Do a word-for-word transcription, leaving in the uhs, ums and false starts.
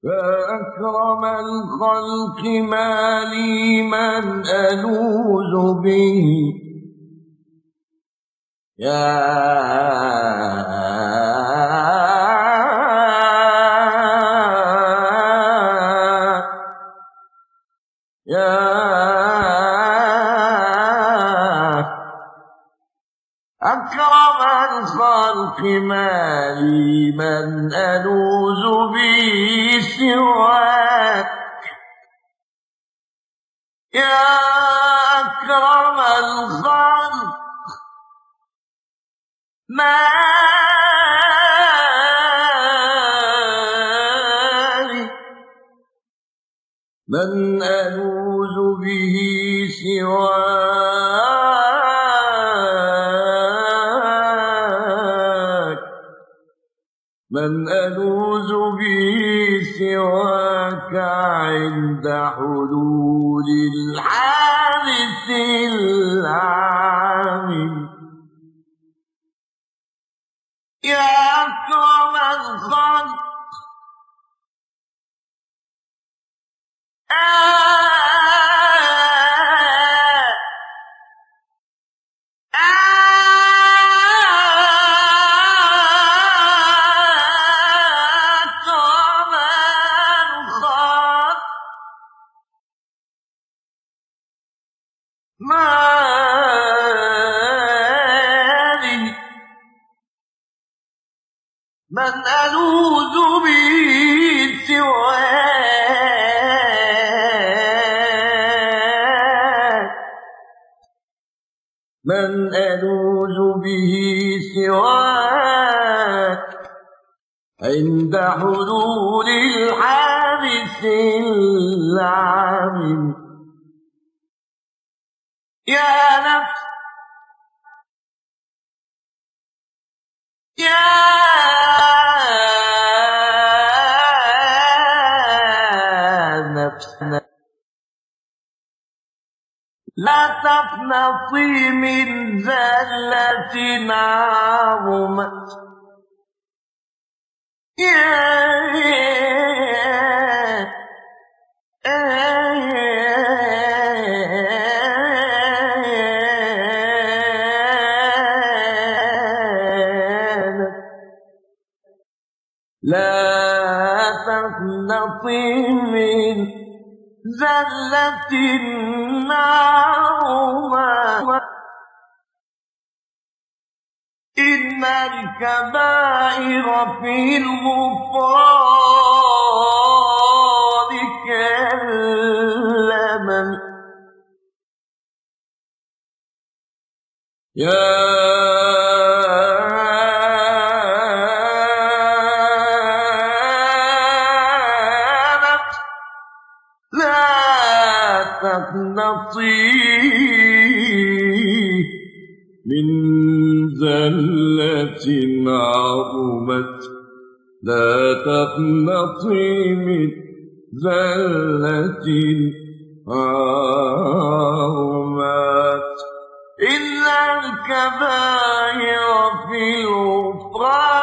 يا أكرم الخلق ما لي من ألوذ به يا يا أكرم الخلق ما لي من ألوذ به سواك يا أكرم الخلق ما لي من ألوذ به سواك من ألوذ به سواك عند حلول الحادث العامل يا أكرم الخلق من ألوذ به سواك من ألوذ به سواك عند حلول الحادث العامل يا نفس يا نفس لا تقنطي من زلة عظمت يا لا تقنطي من زلة عظمت إن الكبائر في الغفران كاللمم يا نفس لا تقنطي من زلة عظمت لا تقنطي من زلة عظمت إن الكبائر في الغفران